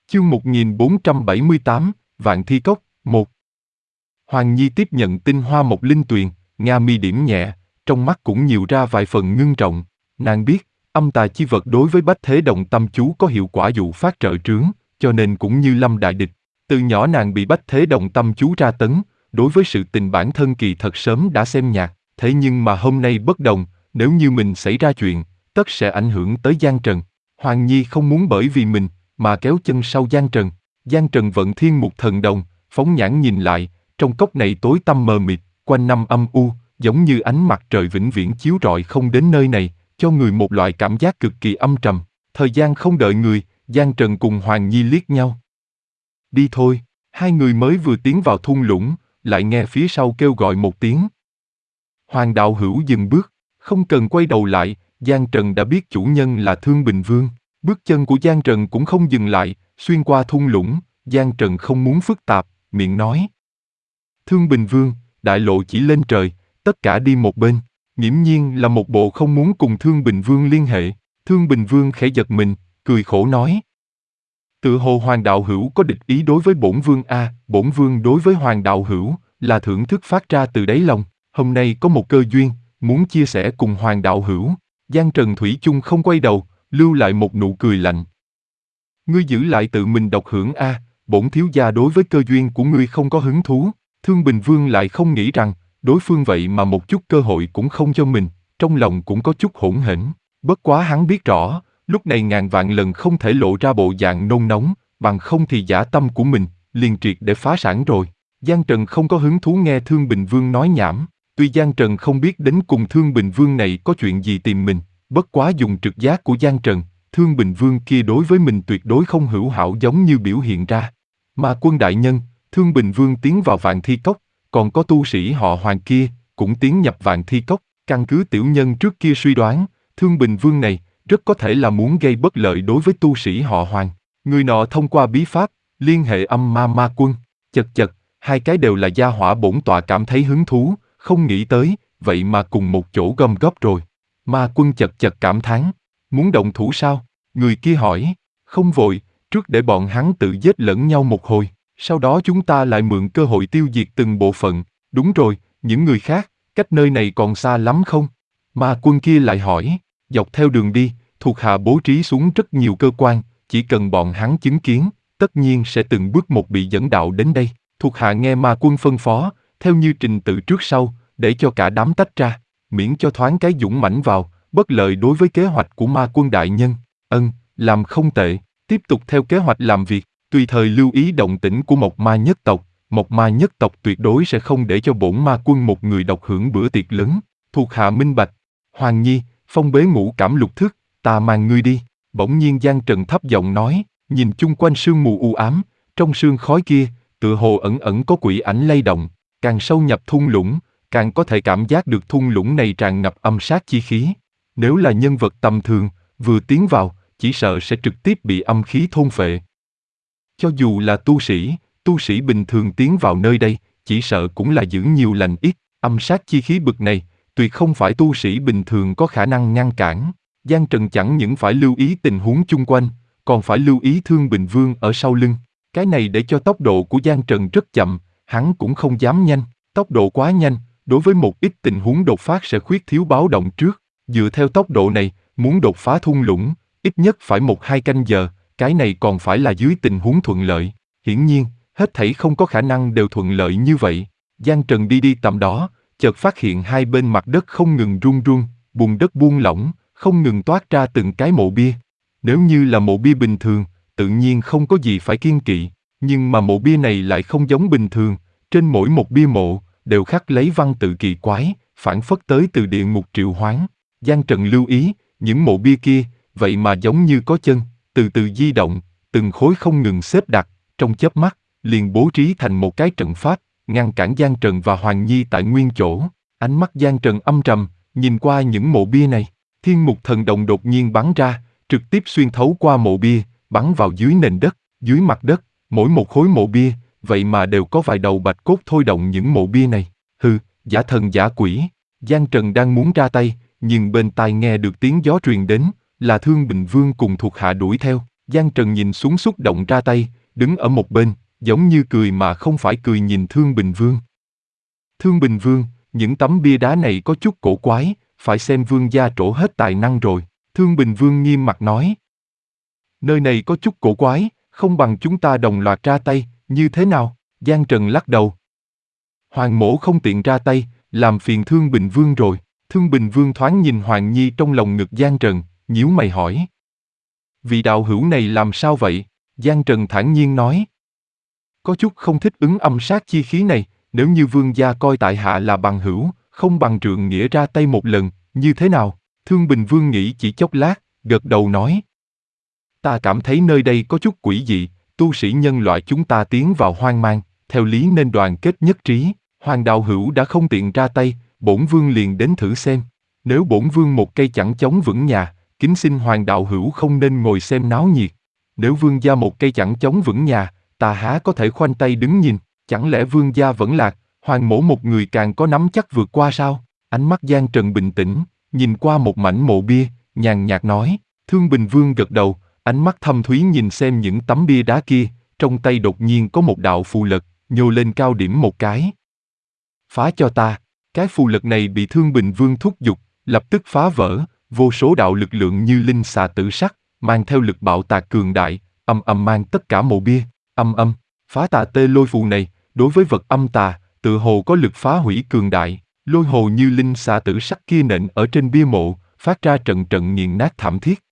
Chương 1478, Vạn Thi Cốc, 1. Hoàng Nhi tiếp nhận tinh hoa Mộc Linh Tuyền, nga mi điểm nhẹ, trong mắt cũng nhiều ra vài phần ngưng trọng. Nàng biết, âm tà chi vật đối với Bách Thế Động Tâm Chú có hiệu quả dụ phát trợ trướng, cho nên cũng như lâm đại địch. Từ nhỏ nàng bị Bách Thế Động Tâm Chú tra tấn, đối với sự tình bản thân kỳ thật sớm đã xem nhạt. Thế nhưng mà hôm nay bất đồng, nếu như mình xảy ra chuyện, tất sẽ ảnh hưởng tới Giang Trần. Hoàng Nhi không muốn bởi vì mình mà kéo chân sau Giang Trần. Giang Trần vận thiên mục thần đồng, phóng nhãn nhìn lại, trong cốc này tối tăm mờ mịt, quanh năm âm u, giống như ánh mặt trời vĩnh viễn chiếu rọi không đến nơi này, cho người một loại cảm giác cực kỳ âm trầm. Thời gian không đợi người, Giang Trần cùng Hoàng Nhi liếc nhau. Đi thôi, hai người mới vừa tiến vào thung lũng, lại nghe phía sau kêu gọi một tiếng. Hoàng đạo hữu dừng bước, không cần quay đầu lại, Giang Trần đã biết chủ nhân là Thương Bình Vương. Bước chân của Giang Trần cũng không dừng lại, xuyên qua thung lũng, Giang Trần không muốn phức tạp, miệng nói. Thương Bình Vương, đại lộ chỉ lên trời, tất cả đi một bên. Nghiễm nhiên là một bộ không muốn cùng Thương Bình Vương liên hệ. Thương Bình Vương khẽ giật mình, cười khổ nói. Tự hồ Hoàng đạo hữu có địch ý đối với bổn vương a, bổn vương đối với Hoàng đạo hữu là thưởng thức phát ra từ đáy lòng. Hôm nay có một cơ duyên, muốn chia sẻ cùng Hoàng đạo hữu. Giang Trần thủy chung không quay đầu, lưu lại một nụ cười lạnh. Ngươi giữ lại tự mình độc hưởng a, bổn thiếu gia đối với cơ duyên của ngươi không có hứng thú. Thương Bình Vương lại không nghĩ rằng, đối phương vậy mà một chút cơ hội cũng không cho mình, trong lòng cũng có chút hỗn hển. Bất quá hắn biết rõ, lúc này ngàn vạn lần không thể lộ ra bộ dạng nôn nóng, bằng không thì dã tâm của mình liền triệt để phá sản rồi. Giang Trần không có hứng thú nghe Thương Bình Vương nói nhảm, tuy Giang Trần không biết đến cùng Thương Bình Vương này có chuyện gì tìm mình, bất quá dùng trực giác của Giang Trần, Thương Bình Vương kia đối với mình tuyệt đối không hữu hảo giống như biểu hiện ra. Mà quân đại nhân, Thương Bình Vương tiến vào Vạn Thi Cốc, còn có tu sĩ họ Hoàng kia cũng tiến nhập Vạn Thi Cốc. Căn cứ tiểu nhân trước kia suy đoán, Thương Bình Vương này rất có thể là muốn gây bất lợi đối với tu sĩ họ Hoàng. Người nọ thông qua bí pháp liên hệ âm ma ma quân. Chật chật, hai cái đều là gia hỏa bổn tọa cảm thấy hứng thú, không nghĩ tới, vậy mà cùng một chỗ gom góp rồi. Ma quân chật chật cảm thán, muốn động thủ sao? Người kia hỏi, không vội, trước để bọn hắn tự giết lẫn nhau một hồi, sau đó chúng ta lại mượn cơ hội tiêu diệt từng bộ phận. Đúng rồi, những người khác, cách nơi này còn xa lắm không? Ma quân kia lại hỏi, dọc theo đường đi, thuộc hạ bố trí xuống rất nhiều cơ quan, chỉ cần bọn hắn chứng kiến, tất nhiên sẽ từng bước một bị dẫn đạo đến đây. Thuộc hạ nghe ma quân phân phó, theo như trình tự trước sau, để cho cả đám tách ra, miễn cho thoáng cái dũng mãnh vào, bất lợi đối với kế hoạch của ma quân đại nhân. Làm không tệ, tiếp tục theo kế hoạch làm việc, tùy thời lưu ý động tĩnh của Mộc Ma nhất tộc. Mộc Ma nhất tộc tuyệt đối sẽ không để cho bổn ma quân một người độc hưởng bữa tiệc lớn. Thuộc hạ minh bạch. Hoàng Nhi, phong bế ngũ cảm lục thức, ta mang ngươi đi. Bỗng nhiên Giang Trần thấp giọng nói, nhìn chung quanh sương mù u ám, trong sương khói kia, tựa hồ ẩn ẩn có quỷ ảnh lay động. Càng sâu nhập thung lũng, càng có thể cảm giác được thung lũng này tràn ngập âm sát chi khí. Nếu là nhân vật tầm thường, vừa tiến vào, chỉ sợ sẽ trực tiếp bị âm khí thôn phệ. Cho dù là tu sĩ bình thường tiến vào nơi đây, chỉ sợ cũng là giữ nhiều lành ít. Âm sát chi khí bực này, tuyệt không phải tu sĩ bình thường có khả năng ngăn cản. Giang Trần chẳng những phải lưu ý tình huống chung quanh, còn phải lưu ý Thương Bình Vương ở sau lưng. Cái này để cho tốc độ của Giang Trần rất chậm, hắn cũng không dám nhanh. Tốc độ quá nhanh, đối với một ít tình huống đột phát sẽ khuyết thiếu báo động trước. Dựa theo tốc độ này, muốn đột phá thung lũng, ít nhất phải 1-2 canh giờ, cái này còn phải là dưới tình huống thuận lợi. Hiển nhiên, hết thảy không có khả năng đều thuận lợi như vậy. Giang Trần đi tầm đó, chợt phát hiện hai bên mặt đất không ngừng rung rung, bùn đất buông lỏng, không ngừng toát ra từng cái mộ bia. Nếu như là mộ bia bình thường, tự nhiên không có gì phải kiêng kỵ, nhưng mà mộ bia này lại không giống bình thường, trên mỗi một bia mộ đều khắc lấy văn tự kỳ quái, phảng phất tới từ địa ngục triệu hoán. Giang Trần lưu ý, những mộ bia kia, vậy mà giống như có chân, từ từ di động, từng khối không ngừng xếp đặt, trong chớp mắt, liền bố trí thành một cái trận pháp, ngăn cản Giang Trần và Hoàng Nhi tại nguyên chỗ. Ánh mắt Giang Trần âm trầm, nhìn qua những mộ bia này, thiên mục thần đồng đột nhiên bắn ra, trực tiếp xuyên thấu qua mộ bia, bắn vào dưới nền đất, dưới mặt đất, mỗi một khối mộ bia, vậy mà đều có vài đầu bạch cốt thôi động những mộ bia này. Hừ, giả thần giả quỷ. Giang Trần đang muốn ra tay, nhưng bên tai nghe được tiếng gió truyền đến, là Thương Bình Vương cùng thuộc hạ đuổi theo. Giang Trần nhìn xuống xúc động ra tay, đứng ở một bên, giống như cười mà không phải cười nhìn Thương Bình Vương. Thương Bình Vương, những tấm bia đá này có chút cổ quái, phải xem vương gia trổ hết tài năng rồi. Thương Bình Vương nghiêm mặt nói. Nơi này có chút cổ quái, không bằng chúng ta đồng loạt ra tay, như thế nào? Giang Trần lắc đầu. Hoàng mỗ không tiện ra tay, làm phiền Thương Bình Vương rồi. Thương Bình Vương thoáng nhìn Hoàng Nhi trong lòng ngực Giang Trần, nhíu mày hỏi. Vị đạo hữu này làm sao vậy? Giang Trần thản nhiên nói. Có chút không thích ứng âm sát chi khí này, nếu như vương gia coi tại hạ là bằng hữu, không bằng trượng nghĩa ra tay một lần, như thế nào? Thương Bình Vương nghĩ chỉ chốc lát, gật đầu nói. Ta cảm thấy nơi đây có chút quỷ dị, tu sĩ nhân loại chúng ta tiến vào hoang mang, theo lý nên đoàn kết nhất trí. Hoàng đạo hữu đã không tiện ra tay, bổn vương liền đến thử xem. Nếu bổn vương một cây chẳng chống vững nhà, kính xin hoàng đạo hữu không nên ngồi xem náo nhiệt. Nếu vương gia một cây chẳng chống vững nhà, ta há có thể khoanh tay đứng nhìn, chẳng lẽ vương gia vẫn lạc, hoàng mỗ một người càng có nắm chắc vượt qua sao? Ánh mắt Giang Trần bình tĩnh, nhìn qua một mảnh mộ bia, nhàn nhạt nói. Thương Bình Vương gật đầu, ánh mắt thâm thúy nhìn xem những tấm bia đá kia, trong tay đột nhiên có một đạo phù lật, nhô lên cao điểm một cái. Phá cho ta! Cái phù lật này bị Thương Bình Vương thúc giục, lập tức phá vỡ, vô số đạo lực lượng như linh xà tử sắc, mang theo lực bạo tạc cường đại, ầm ầm mang tất cả mộ bia, âm, phá tà tê lôi phù này, đối với vật âm tà, tự hồ có lực phá hủy cường đại, lôi hồ như linh xà tử sắc kia nện ở trên bia mộ, phát ra trận trận nghiền nát thảm thiết.